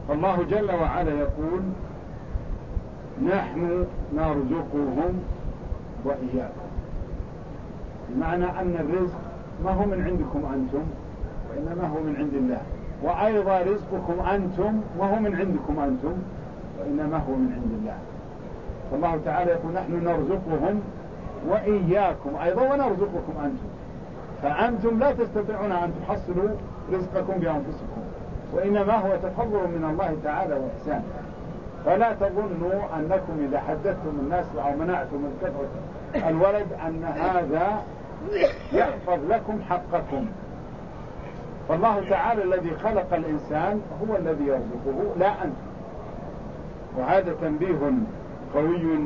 فالله جل وعلا يقول نحن نرزقهم وإياكم، بمعنى أن الرزق ما هو من عندكم أنتم وإنما هو من عند الله، وأيضا رزقكم أنتم ما هو من عندكم أنتم وإنما هو من عند الله. فالله تعالى يقول نحن نرزقهم وإياكم أيضا ونرزقكم أنتم، فأنتم لا تستطيعون أن تحصلوا رزقكم بأنفسكم، وإنما هو تفضل من الله تعالى وإحسان. فلا تظنوا أنكم إذا حدثتم الناس أو منعتم من كثرة الولد أن هذا يحفظ لكم حقكم. فالله تعالى الذي خلق الإنسان هو الذي يرزقه لا أنتم. وهذا تنبيه قوي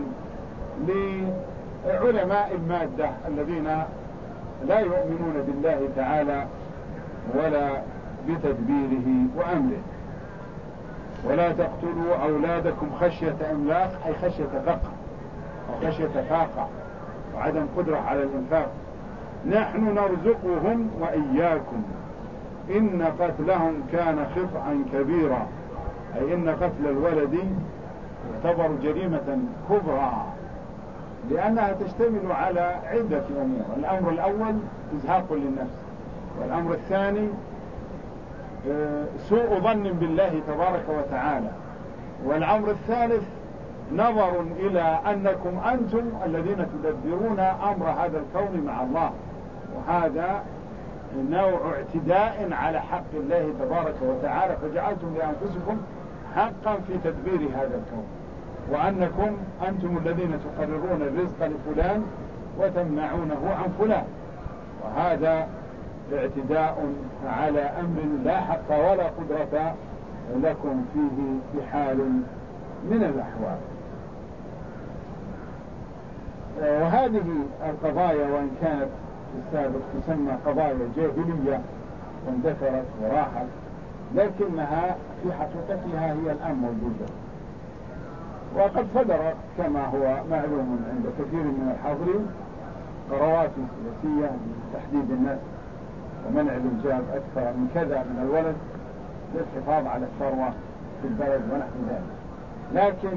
لعلماء المادة الذين لا يؤمنون بالله تعالى ولا بتدبيره وأمره. ولا تقتلوا أولادكم خشية إملاق، أي خشية فقر أو خشية فاقة وعدم قدرة على الإنفاق. نحن نرزقهم وإياكم إن قتلهم كان خطأ كبيرا، أي إن قتل الولد يعتبر جريمة كبرى، لأنها تشتمل على عدة أمور. الأمر الأول إزهاق للنفس، والأمر الثاني سوء ظن بالله تبارك وتعالى، والأمر الثالث نظر إلى أنكم أنتم الذين تدبرون أمر هذا الكون مع الله، وهذا نوع اعتداء على حق الله تبارك وتعالى، فجعلتم لأنفسكم حقا في تدبير هذا الكون، وأنكم أنتم الذين تقررون الرزق لفلان وتمنعونه عن فلان، وهذا اعتداء على أمر لا حق ولا قدرة لكم فيه بحال من الأحوال. وهذه القضايا وإن كانت في السابق تسمى قضايا جاهلية واندثرت وراحت، لكنها في حقيقتها هي الآن موجودة، وقد صدر كما هو معلوم عند كثير من الحاضرين قرارات سياسية لتحديد الناس ومنع الإنجاب أكثر من كذا من الولد للحفاظ على الثروة في البلد ونحو ذلك. لكن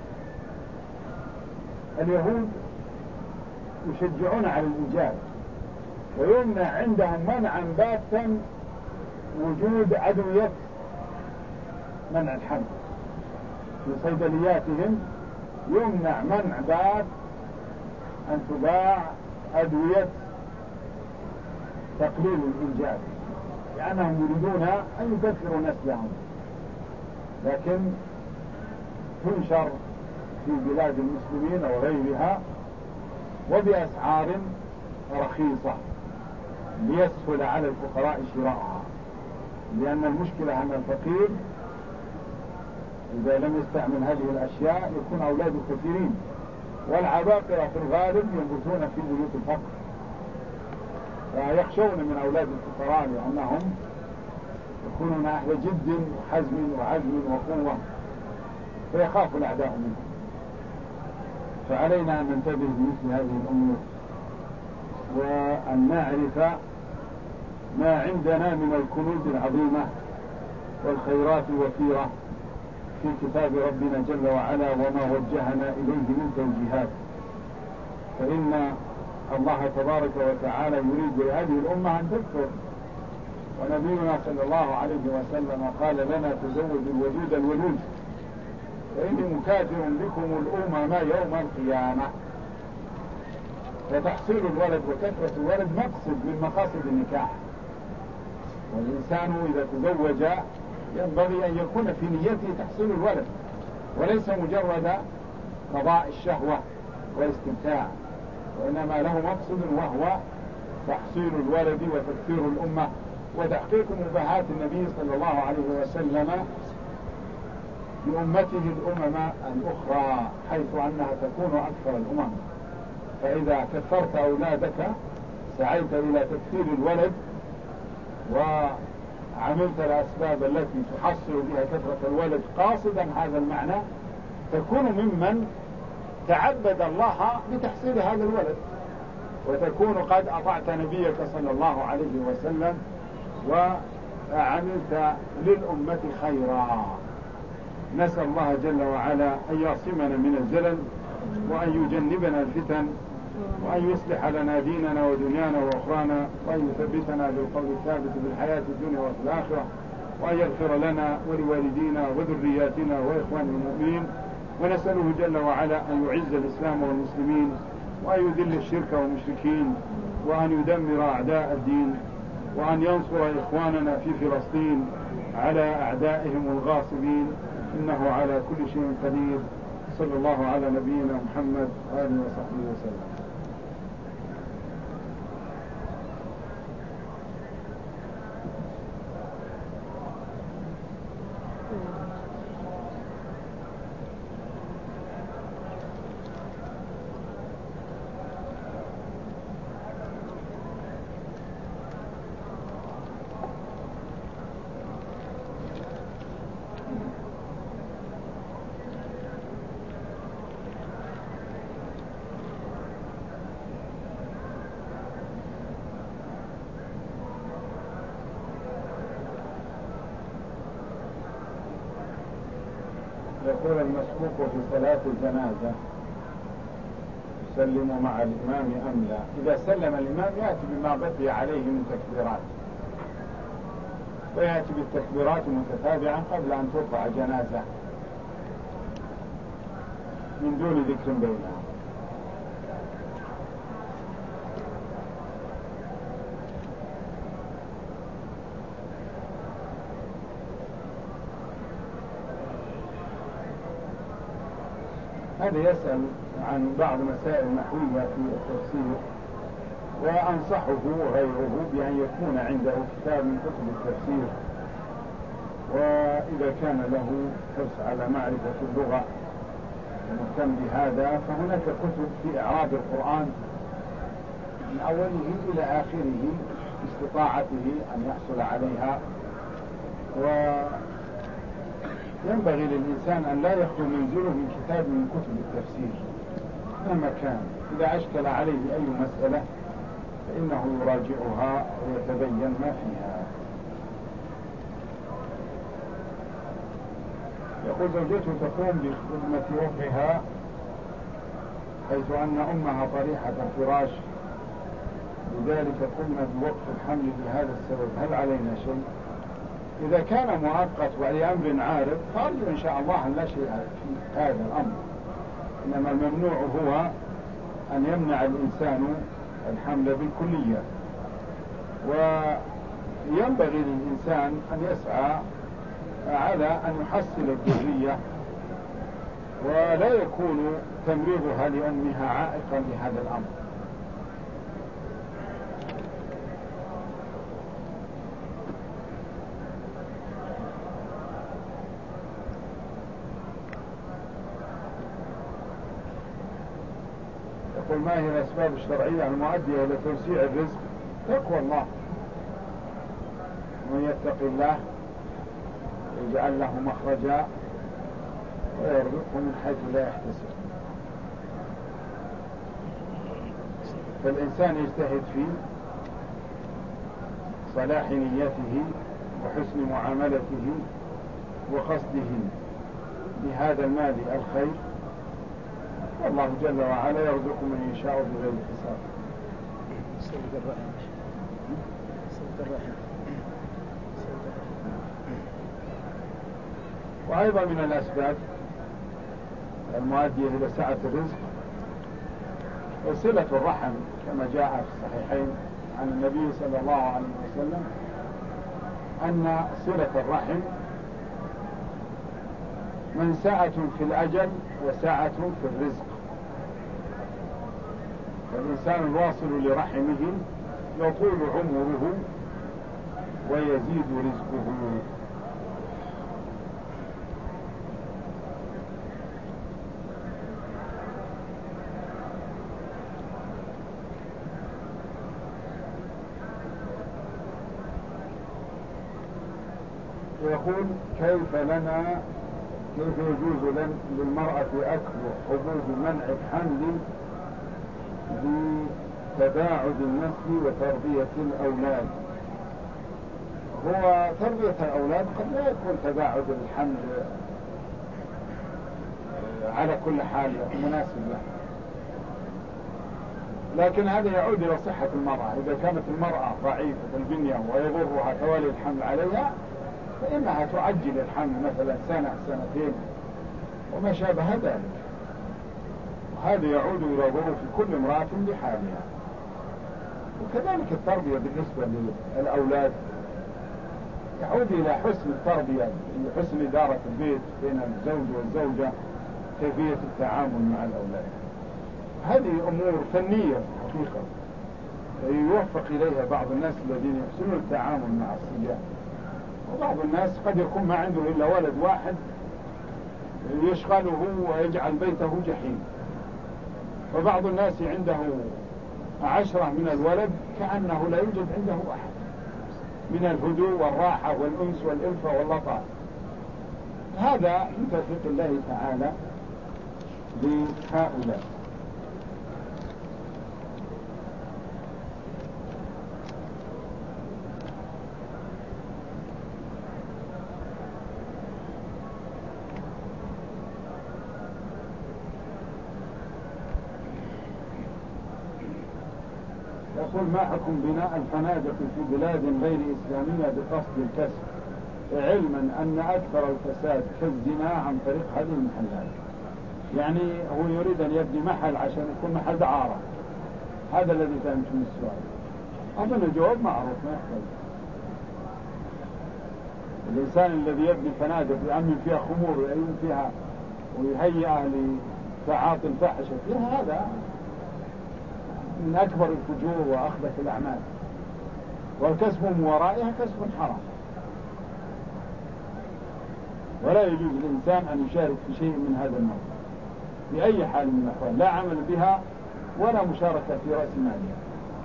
اليهود يشجعون على الإنجاب، ويمنع عندهم منعا باتا وجود أدوية منع الحمل في صيدلياتهم. يمنع منع بات أن تباع أدوية تقليل الإنجاب، لأنهم يريدون أن يكثروا نسلهم، لكن تنشر في بلاد المسلمين وغيرها وبأسعار رخيصة ليسهل على الفقراء شراءها، لأن المشكلة أن الفقير إذا لم يستعمل هذه الأشياء يكون أولاده كثيرين، والعباقرة في الغالب ينبتون في بيوت الفقر، فيخشون من أولاد الفقراء لأنهم يكونون أهل جد وحزم وعزم وقوة، فيخاف الأعداء منهم. فعلينا أن ننتبه لمثل هذه الأمور، وأن نعرف ما عندنا من الكنوز العظيمة والخيرات الوفيرة في كتاب ربنا جل وعلا وما وجهنا إليه من توجيهات. فإن الله تبارك وتعالى يريد لهذه الأمة أن تكثر، ونبينا صلى الله عليه وسلم قال لنا تزوجوا الودود الولود فإني مكاثر بكم الأمم يوم القيامة. فتحصيل الولد وكثرة الولد مقصد من مقاصد النكاح، والإنسان إذا تزوج ينبغي أن يكون في نيته تحصيل الولد، وليس مجرد قضاء الشهوة والاستمتاع، وإنما له مقصد وهو تحصيل الولد وتكثير الأمة وتحقيق مباهات النبي صلى الله عليه وسلم لأمته الأمم الأخرى، حيث أنها تكون أكثر الأمم. فإذا كثرت أولادك سعيت إلى تكثير الولد وعملت الأسباب التي تحصل بها كثرة الولد قاصدا هذا المعنى، تكون ممن تعبد الله بتحصيل هذا الولد، وتكون قد أطعت نبيك صلى الله عليه وسلم وعملت للأمة خيرا. نسأل الله جل وعلا أن يعصمنا من الزلل، وأن يجنبنا الفتن، وأن يصلح لنا ديننا ودنيانا وأخرانا، وأن يثبتنا بالقول الثابت في الحياة الدنيا وفي الآخرة، وأن يغفر لنا ولوالدينا وذرياتنا وإخواننا المؤمنين. ونسأله جل وعلا أن يعز الإسلام والمسلمين، وأن يذل الشرك والمشركين، وأن يدمر أعداء الدين، وأن ينصر إخواننا في فلسطين على أعدائهم الغاصبين، إنه على كل شيء قدير. صلى الله على نبينا محمد وآله وصحبه وسلم. يقول المسبوق في صلاة الجنازة يسلم مع الإمام أم لا؟ إذا سلم الإمام يأتي بما بقي عليه من تكبيرات، ويأتي بالتكبيرات متتابعة قبل أن ترفع جنازة من دون ذكر بينها. هذا يسأل عن بعض مسائل نحوية في التفسير، وأنصحه وغيره بأن يكون عنده كتاب من كتب التفسير، وإذا كان له حرص على معرفة اللغة ومهتم بهذا فهناك كتب في إعراب القرآن من أوله إلى آخره باستطاعته أن يحصل عليها. وينبغي للإنسان أن لا يخلو منزله من كتاب من كتب التفسير مهما كان، إذا أشكل عليه أي مسألة فإنه يراجعها ويتبين ما فيها. يقول زوجته تقوم بخدمة أمها حيث أن أمها طريحة الفراش، لذلك قمنا بوقف الحمل لهذا السبب، هل علينا شيء؟ إذا كان مؤقت ولأمر عارض فأرجو إن شاء الله أن لا شيء في هذا الأمر، إنما الممنوع هو أن يمنع الإنسان الحمل بالكلية. وينبغي للإنسان أن يسعى على أن يحصل الذرية، ولا يكون تمريضها لأمها عائقا لهذا الأمر. يقول ما هي الأسباب الشرعية المؤدية إلى توسيع الرزق؟ تقوى الله، ومن يتق الله يجعل له مخرجا ويرزقه من حيث لا يحتسب. فالإنسان يجتهد في صلاح نيته وحسن معاملته وقصده بهذا المال الخير، والله جل وعلا يرزق من يشاء بغير حساب. وأيضا من الأسباب المؤدية إلى سعة الرزق وصلة الرحم، كما جاء في الصحيحين عن النبي صلى الله عليه وسلم أن صلة الرحم منسعة في الأجل وسعة في الرزق. فالإنسان الواصل لرحمه يطول عمره ويزيد رزقه. ويقول كيف يجوز للمرأة أكل حبوب منع الحمل لتباعد النسل وتربية الأولاد؟ هو تربية الأولاد قد لا يكون تباعد الحمل على كل حال مناسب له. لكن هذا يعود إلى صحة المرأة. إذا كانت المرأة ضعيفة البنية ويضرها توالي الحمل عليها فإنها تعجل الحمل مثلا سنة سنتين وما شابه ذلك، وهذا يعود إلى ظروف كل امرأة بحالها. وكذلك التربية بالنسبة للأولاد يعود إلى حسن التربية، حسن إدارة البيت بين الزوج والزوجة، كيفية التعامل مع الأولاد. هذه أمور فنية حقيقة يوفق إليها بعض الناس الذين يحسنون التعامل مع الصبيان، وبعض الناس قد يكون ما عنده إلا ولد واحد يشغله ويجعل بيته جحيم، وبعض الناس عنده 10 من الولد كأنه لا يوجد عنده أحد من الهدوء والراحة والأنس والإلفة واللطف. هذا من توفيق الله تعالى لهؤلاء. يقول: ما حكم بناء الفنادق في بلاد غير إسلامية بقصد الكسب، علما أن أكثر الفساد كالزنا عن طريق هذه المحلات؟ يعني هو يريد أن يبني محل عشان يكون محل دعارة. هذا الذي فهمت من السؤال. أظن الجواب معروف ما يحتاج. الإنسان الذي يبني فنادق يأمن فيها خمور ويأمن فيها ويهيئها لتعاطي الفاحشة فيها، هذا من أكبر الفجور وأخبث الأعمال، والكسب من ورائها كسب حرام. ولا يجوز للإنسان أن يشارك في شيء من هذا النوع بأي حال من الأحوال، لا عمل بها ولا مشاركة في رأس مالها.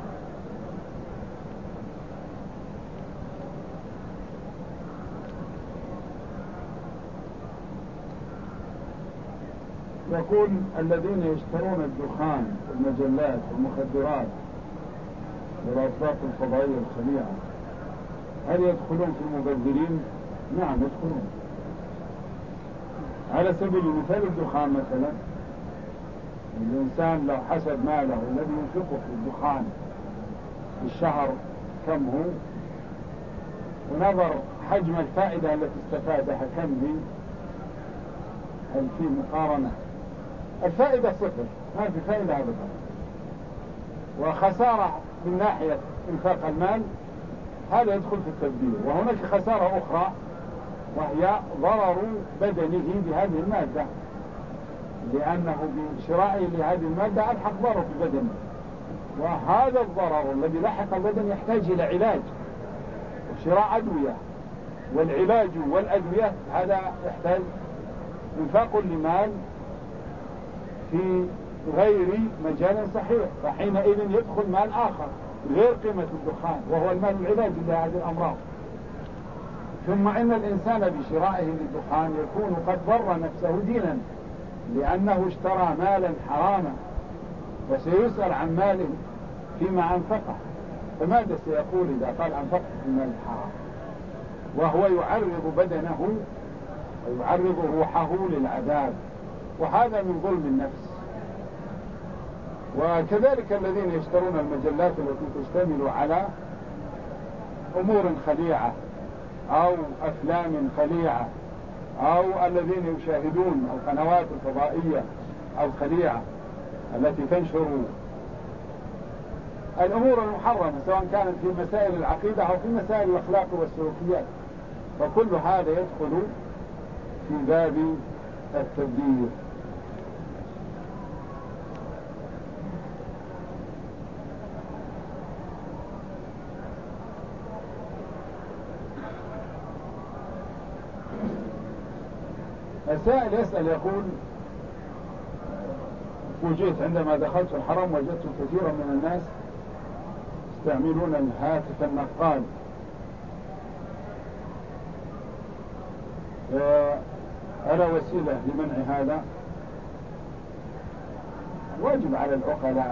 يقول: الذين يشترون الدخان والمجلات والمخدرات والأطباق الفضائية الخليعة هل يدخلون في المبذرين؟ نعم يدخلون. على سبيل المثال الدخان مثلا، الإنسان لو حسب ماله الذي ينفقه في الدخان في الشهر كم هو، ونظر حجم الفائدة التي استفادها كم هي، هل في مقارنة؟ الفائدة صفر، ما في فائدة أبدا، وخسارة من ناحية إنفاق المال هذا يدخل في التبذير. وهناك خسارة أخرى وهي ضرر بدنه بهذه المادة، لأنه بشرائه لهذه المادة ألحق ضرر في بدنه، وهذا الضرر الذي لحق البدن يحتاج إلى علاج وشراء أدوية، والعلاج والأدوية هذا يحتاج إنفاق لمال في غير مجال صحيح، فحينئذ يدخل مال آخر غير قيمة الدخان وهو المال العلاج لهذه الأمراض. ثم إن الإنسان بشرائه للدخان يكون قد ضر نفسه دينا، لأنه اشترى مالا حراما وسيسأل عن ماله فيما أنفقه، فماذا سيقول إذا قال أنفقت في المال الحرام؟ وهو يعرض بدنه ويعرض روحه للعذاب، وهذا من ظلم النفس. وكذلك الذين يشترون المجلات التي تشتمل على أمور خليعة أو أفلام خليعة، أو الذين يشاهدون القنوات الفضائية الخليعة التي تنشر الأمور المحرمة سواء كانت في مسائل العقيدة أو في مسائل الأخلاق والسلوكيات، فكل هذا يدخل في باب التبذير. السائل يسأل يقول: وجدت عندما دخلت الحرم وجدت كثيرا من الناس يستعملون الهاتف النقال، ألا وسيلة لمنع هذا؟ واجب على العقلاء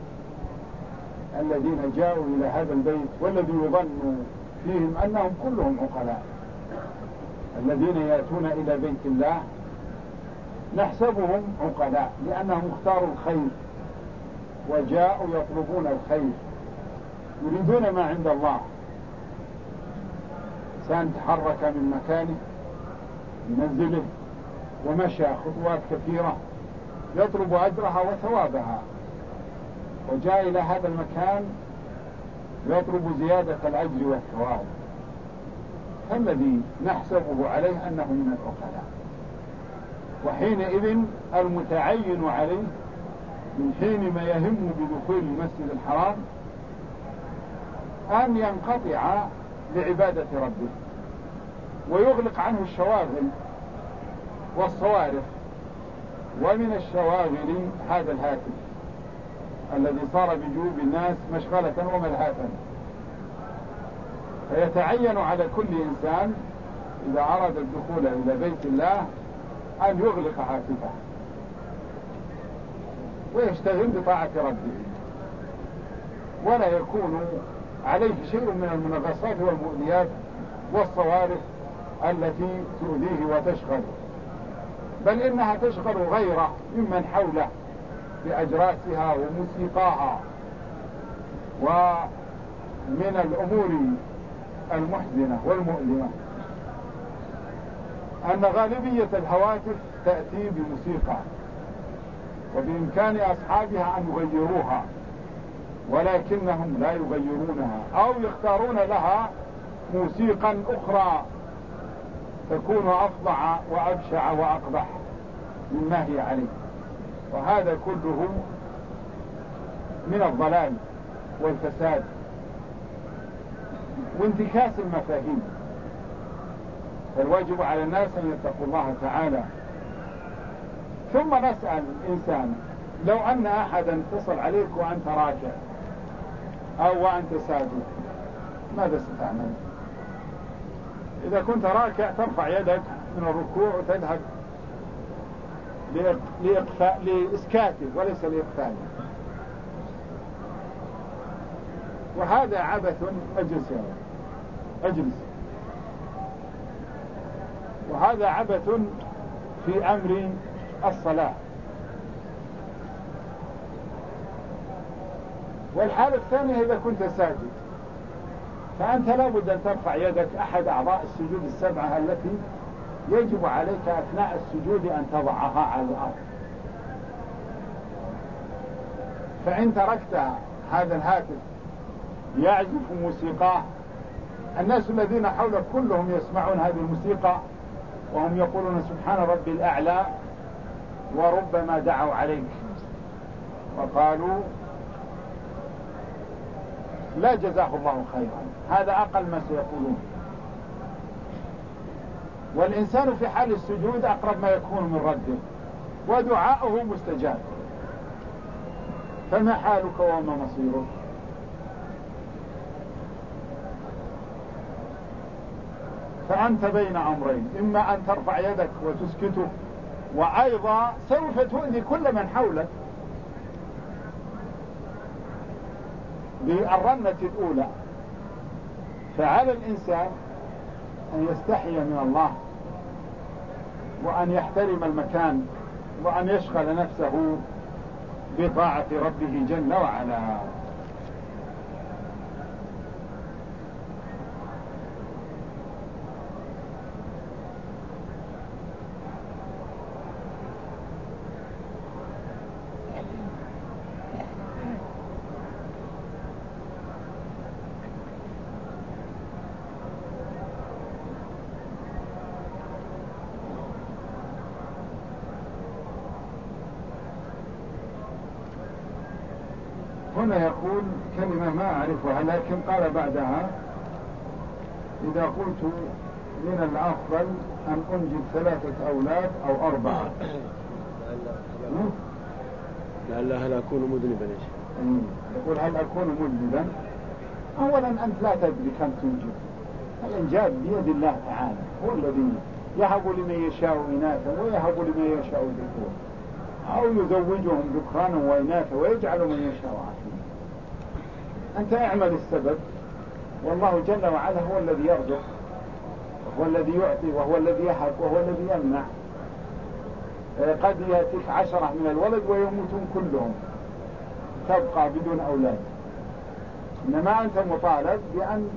الذين جاءوا إلى هذا البيت والذي يظن فيهم أنهم كلهم عقلاء، الذين يأتون إلى بيت الله نحسبهم عقلاء لأنهم اختاروا الخير وجاءوا يطلبون الخير، يريدون ما عند الله. إنسان تحرك من مكانه منزله ومشى خطوات كثيرة يطلب أجرها وثوابها، وجاء إلى هذا المكان يطلب زيادة الأجر والثواب، فالذي نحسبه عليه أنه من العقلاء. وحينئذ المتعين عليه من حين ما يهم بدخول المسجد الحرام أن ينقطع لعبادة ربه ويغلق عنه الشواغل والصوارف. ومن الشواغل هذا الهاتف الذي صار بجيوب الناس مشغلة وملهاة، فيتعين على كل إنسان إذا أراد الدخول إلى بيت الله أن يغلق هاتفه ويشتغل بطاعة ربه، ولا يكون عليه شيء من المنغصات والمؤذيات والصوارف التي تؤذيه وتشغل، بل إنها تشغل غيره ممن حوله بأجراسها وموسيقاها. ومن الأمور المحزنة والمؤلمة أن غالبية الهواتف تأتي بموسيقى، وبإمكان أصحابها أن يغيروها، ولكنهم لا يغيرونها أو يختارون لها موسيقى أخرى تكون أفظع وأبشع وأقبح مما هي عليه. وهذا كله من الضلال والفساد وانتكاس المفاهيم. فالواجب على الناس أن يتقوا الله تعالى. ثم نسأل الإنسان لو أن أحدا اتصل عليك وأنت راكع أو وأنت ساجد ماذا ستعمل؟ إذا كنت راكع ترفع يدك من الركوع وتذهب لإسكاته وليس لإقفاله، وهذا عبث. أجلس يا رب أجلس. وهذا عبث في أمر الصلاة. والحالة الثانية إذا كنت ساجد فأنت لابد أن ترفع يدك أحد أعضاء السجود السبعة التي يجب عليك أثناء السجود أن تضعها على الأرض. فإن تركت هذا الهاتف يعزف موسيقاه، الناس الذين حولك كلهم يسمعون هذه الموسيقى وهم يقولون سبحان ربي الأعلى، وربما دعوا عليك وقالوا لا جزاه الله خيرا. هذا أقل ما سيقولون. والإنسان في حال السجود أقرب ما يكون من رده ودعاؤه مستجاب، فما حالك وما مصيرك؟ فأنت بين أمرين، إما أن ترفع يدك وتسكته، وأيضا سوف تؤذي كل من حولك بالرنة الأولى. فعلى الإنسان أن يستحي من الله وأن يحترم المكان وأن يشغل نفسه بطاعة ربه جل وعلا. هنا يقول كلمة ما أعرفها، لكن قال بعدها إذا قلت من الأفضل أن أنجب 3 أولاد أو 4 هل أكون مذنبا؟ يقول هل أكون مذنبا؟ أولا أنت لا تدري كم تنجب. الإنجاب بيد الله تعالى، هو الذي يهب لمن يشاء إناثا ويهب لمن يشاء ذكورا، أو يزوجهم ذكرانا وإناثا ويجعل من يشاء عقيما. أنت اعمل السبب، والله جل وعلا هو الذي يرزق وهو الذي يعطي وهو الذي يهب وهو الذي يمنع. قد يأتيك 10 من الولد ويموتون كلهم، تبقى بدون أولاد. إنما أنت مطالب بأن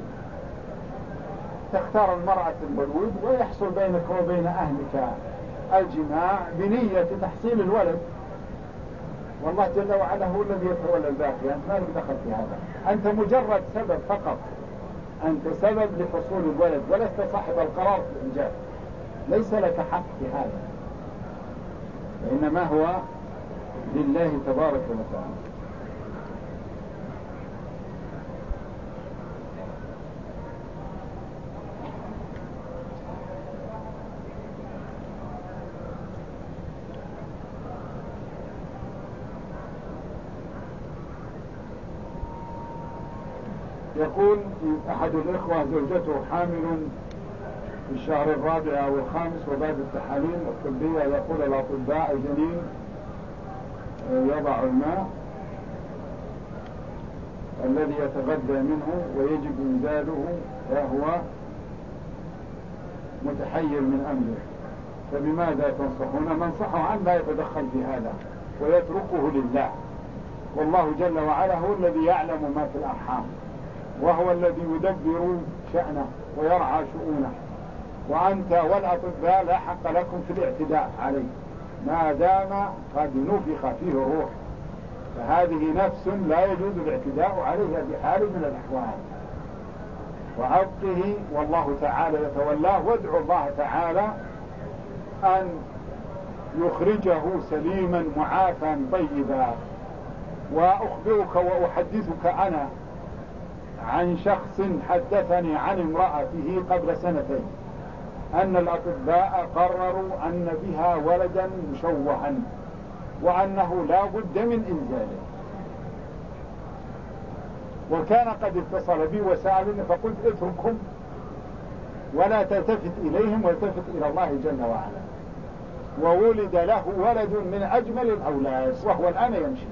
تختار المرأة الولود ويحصل بينك وبين أهلك الجماع بنية تحصيل الولد، والله جل وعلا هو الذي يتولى الباقي، أنت ما لك دخل في هذا، أنت مجرد سبب فقط، أنت سبب لحصول الولد ولست صاحب القرار في الإنجاب، ليس لك حق في هذا، وإنما هو لله تبارك وتعالى. يقول أحد الإخوة زوجته حامل في الشهر الرابع أو الخامس، وبعد التحاليل الطبية يقول الأطباء الجنين يضع الماء الذي يتغذى منه ويجب إنزاله، وهو متحير من أمره، فبماذا تنصحون؟ ننصحه أن لا يتدخل في هذا ويتركه لله، والله جل وعلا هو الذي يعلم ما في الأرحام، وهو الذي يدبر شأنه ويرعى شؤونه، وأنت والأطباء لا حق لكم في الاعتداء عليه ما دام قد نفخ فيه الروح، فهذه نفس لا يجوز الاعتداء عليها بحال من الأحوال، وأبقه والله تعالى يتولاه، وادعو الله تعالى أن يخرجه سليما معافا طيبا. وأخبرك وأحدثك أنا عن شخص حدثني عن امرأته قبل 2 سنين أن الأطباء قرروا أن بها ولدا مشوها وأنه لا بد من إنزاله، وكان قد اتصل بي وسألني فقلت اتركهم ولا تلتفت إليهم والتفت إلى الله جل وعلا، وولد له ولد من أجمل الأولاد وهو الآن يمشي،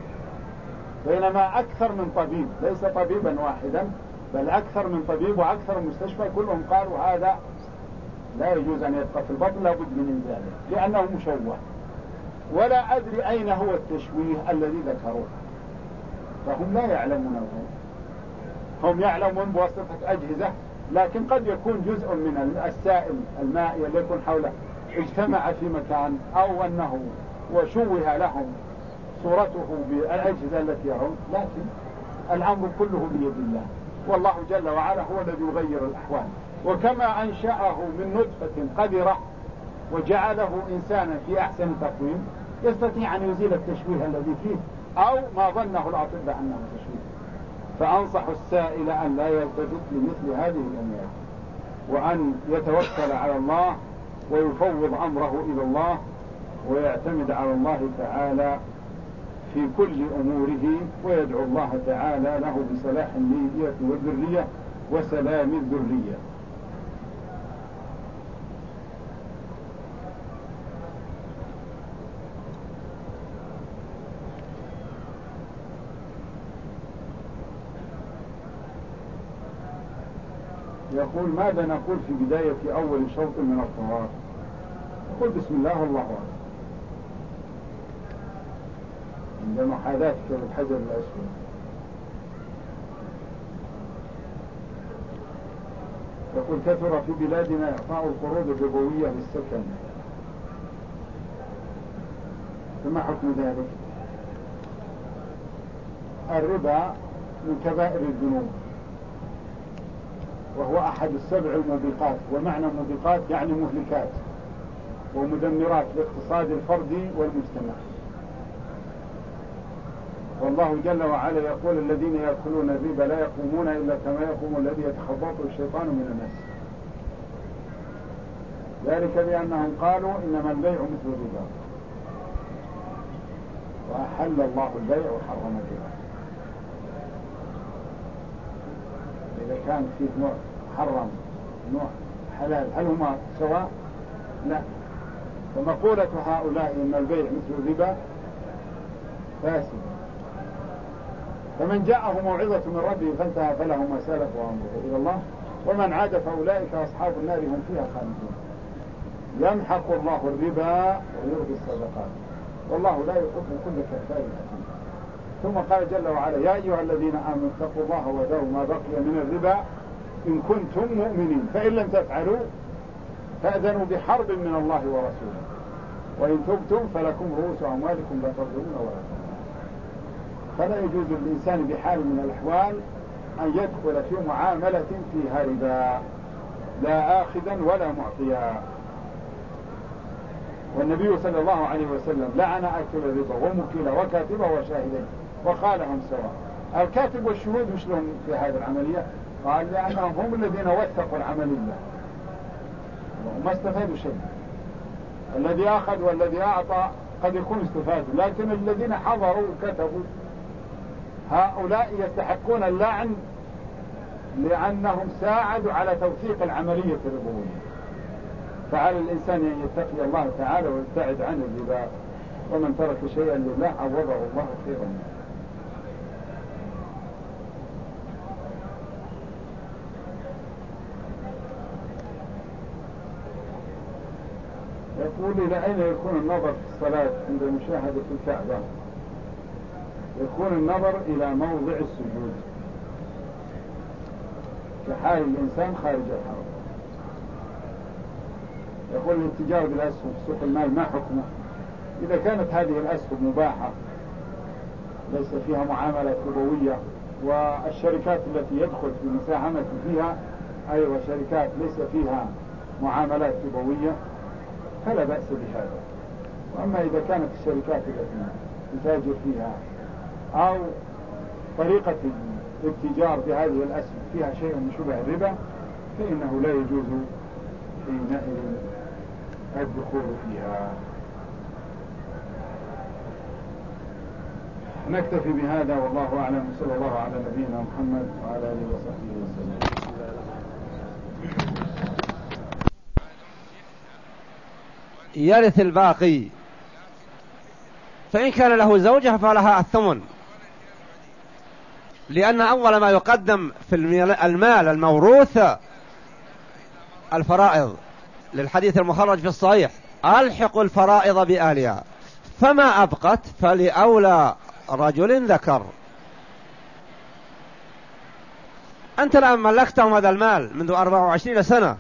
بينما أكثر من طبيب، ليس طبيبا واحدا بل أكثر من طبيب وأكثر من مستشفى كلهم قالوا هذا لا يجوز أن يبقى في البطن، لا بد من إنزاله لأنه مشوه، ولا أدري أين هو التشويه الذي ذكروه، فهم لا يعلمونه، هم يعلمون بواسطة أجهزة، لكن قد يكون جزء من السائل المائي الذي يكون حوله اجتمع في مكان، أو أنه وشوه لهم صورته بالأجهزة التي يرون، لكن الأمر كله بيد الله، والله جل وعلا هو الذي يغير الأحوال. وكما أنشأه من نطفة قذرة وجعله إنسانا في أحسن تقويم، يستطيع أن يزيل التشويه الذي فيه أو ما ظنه الأطباء أنه تشويه. فأنصح السائل أن لا يلتفت لمثل هذه الأمور، وأن يتوكل على الله ويفوض أمره إلى الله ويعتمد على الله تعالى في كل أموره، ويدعو الله تعالى له بصلاح النية والذرية وسلام الذرية. يقول ماذا نقول في بداية أول شوط من الطواف؟ نقول بسم الله والله أكبر عند محاذاتك للحجر الأسود. يقول كثر في بلادنا إعطاء القروض الربوية للسكن، فما حكم ذلك؟ الربا من كبائر الذنوب، وهو أحد 7 الموبقات، ومعنى موبقات يعني مهلكات ومدمرات لاقتصاد الفردي والمجتمع. والله جل وعلا يقول الذين يأكلون الربا لا يقومون إلا كما يقوم الذي يتخبطه الشيطان من المس، ذلك بأنهم قالوا إنما البيع مثل الربا، وأحل الله البيع وحرم الربا. إذا كان فيه نوع حرم نوع حلال هل هما سواء؟ لا. فمقولة هؤلاء إن البيع مثل الربا فاسد، فمن جاءه موعظة من ربه فانتهى فله ما سلف وأمره إلى الله، ومن عاد فأولئك أصحاب النار هم فيها خالدون. يمحق الله الربا ويربي الصدقات والله لا يحب كل كفار أثيم. ثم قال جل وعلا يا أيها الذين آمنوا اتقوا الله وذروا ما بقي من الربا إن كنتم مؤمنين فإن لم تفعلوا فأذنوا بحرب من الله ورسوله وإن تبتم فلكم رؤوس أموالكم لا تظلمون ولا تظلمون. فلا يجوز للإنسان بحال من الأحوال أن يدخل في معاملة فيها ربا لا آخذا ولا معطيا. والنبي صلى الله عليه وسلم لعن آكل الربا وموكله وكاتبه وشاهديه وقال هم سواء. الكاتب والشهود مش لهم في هذه العملية؟ قال لأنهم هم الذين وثقوا العملية وما استفادوا شيء. الذي أخذ والذي أعطى قد يكون استفادوا، لكن الذين حضروا وكتبوا هؤلاء يستحقون اللعن لأنهم ساعدوا على توثيق العملية الربوية. فعلى الإنسان أن يتقي الله تعالى ويبتعد عن الربا، ومن ترك شيئا لله عوضه الله خيرا منه. يقول إلى أين يكون النظر في الصلاة عند مشاهدة الكعبة؟ يكون النظر إلى موضع السجود كحال الإنسان خارج الحرم. يقول الاتجار بالأسهم في سوق المال ما حكمه؟ إذا كانت هذه الأسهم مباحة ليس فيها معاملة ربوية، والشركات التي يدخل في مساهمة فيها أيضا شركات ليس فيها معاملات ربوية فلا بأس بهذا. وأما إذا كانت الشركات التي يتاجر فيها أو طريقة الاتجار بهذه الأسهم فيها شيء من شبه الربا فإنه لا يجوز حينئذ الدخول فيها. نكتفي بهذا والله أعلم. صلى الله على نبينا محمد وعلى آله وصحبه وسلم. يرث الباقي، فإن كان له زوجة فلها الثمن، لأن أول ما يقدم في المال الموروث الفرائض، للحديث المخرج في الصحيح ألحق الفرائض بأهلها، فما أبقت فلأولى رجل ذكر. أنت الآن ملكتهم هذا المال منذ 24 سنة،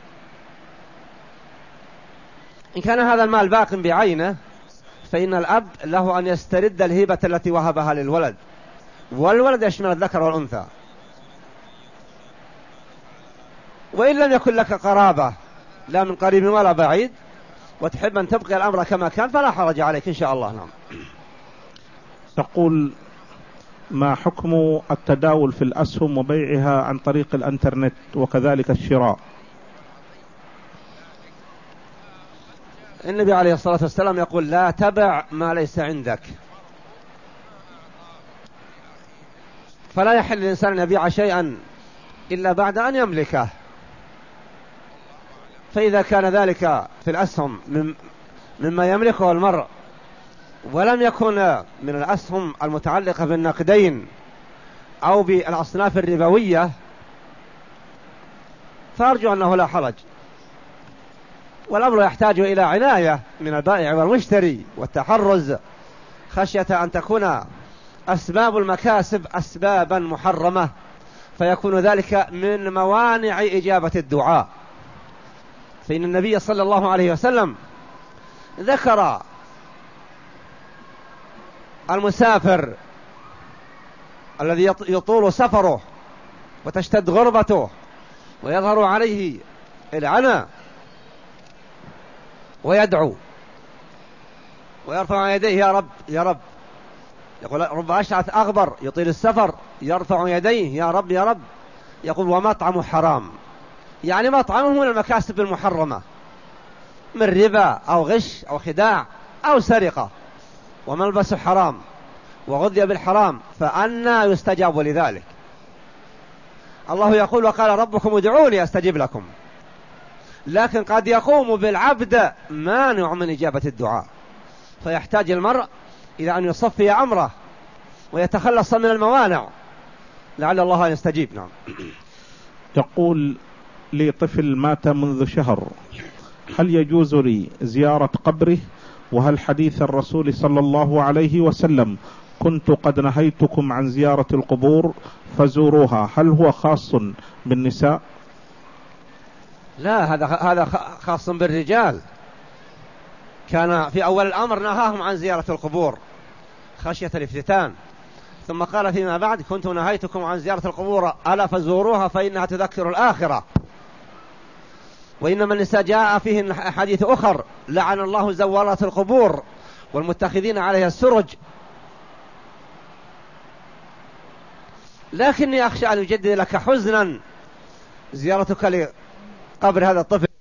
إن كان هذا المال باق بعينه فإن الأب له أن يسترد الهبة التي وهبها للولد، والولد يشمل الذكر والأنثى. وإن لم يكن لك قرابة لا من قريب ولا بعيد وتحب أن تبقي الأمر كما كان فلا حرج عليك إن شاء الله. نعم. تقول ما حكم التداول في الأسهم وبيعها عن طريق الانترنت وكذلك الشراء؟ النبي عليه الصلاة والسلام يقول لا تبع ما ليس عندك، فلا يحل للإنسان أن يبيع شيئا إلا بعد أن يملكه. فإذا كان ذلك في الأسهم مما يملكه المرء ولم يكن من الأسهم المتعلقة بالنقدين أو بالأصناف الربوية فأرجو أنه لا حرج، والأمر يحتاج إلى عناية من البائع والمشتري والتحرز خشية أن تكون أسباب المكاسب أسبابا محرمة فيكون ذلك من موانع إجابة الدعاء. فإن النبي صلى الله عليه وسلم ذكر المسافر الذي يطول سفره وتشتد غربته ويظهر عليه العنى ويدعو ويرفع يديه يا رب يا رب، يقول رب أشعث أغبر يطيل السفر يرفع يديه يا رب يا رب، يقول ومطعمه حرام، يعني مطعمه من المكاسب المحرمة من ربا أو غش أو خداع أو سرقة، وملبسه حرام وغذي بالحرام، فأنى يستجاب لذلك. الله يقول وقال ربكم ادعوني أستجب لكم، لكن قد يقوم بالعبد مانع من إجابة الدعاء، فيحتاج المرء إلى أن يصفي أمره ويتخلص من الموانع لعل الله أن يستجيب. نعم. تقول لي طفل مات منذ شهر هل يجوز لي زيارة قبره؟ وهل حديث الرسول صلى الله عليه وسلم كنت قد نهيتكم عن زيارة القبور فزوروها هل هو خاص بالنساء؟ لا، هذا خاص بالرجال. كان في أول الأمر نهاهم عن زيارة القبور خشية الافتتان، ثم قال فيما بعد كنت نهيتكم عن زيارة القبور ألا فزوروها فإنها تذكر الآخرة. وإنما النساء جاء فيه حديث أخر لعن الله زوارات القبور والمتخذين عليها السرج. لكني أخشى أن يجدد لك حزنا زيارتك لقبر هذا الطفل.